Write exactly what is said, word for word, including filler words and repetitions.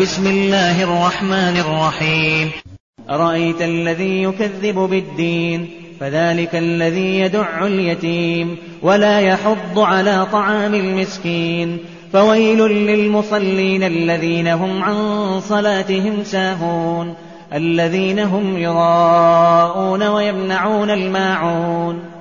بسم الله الرحمن الرحيم. أرأيت الذي يكذب بالدين فذلك الذي يدع اليتيم ولا يحض على طعام المسكين فويل للمصلين الذين هم عن صلاتهم ساهون الذين هم يراءون ويمنعون الماعون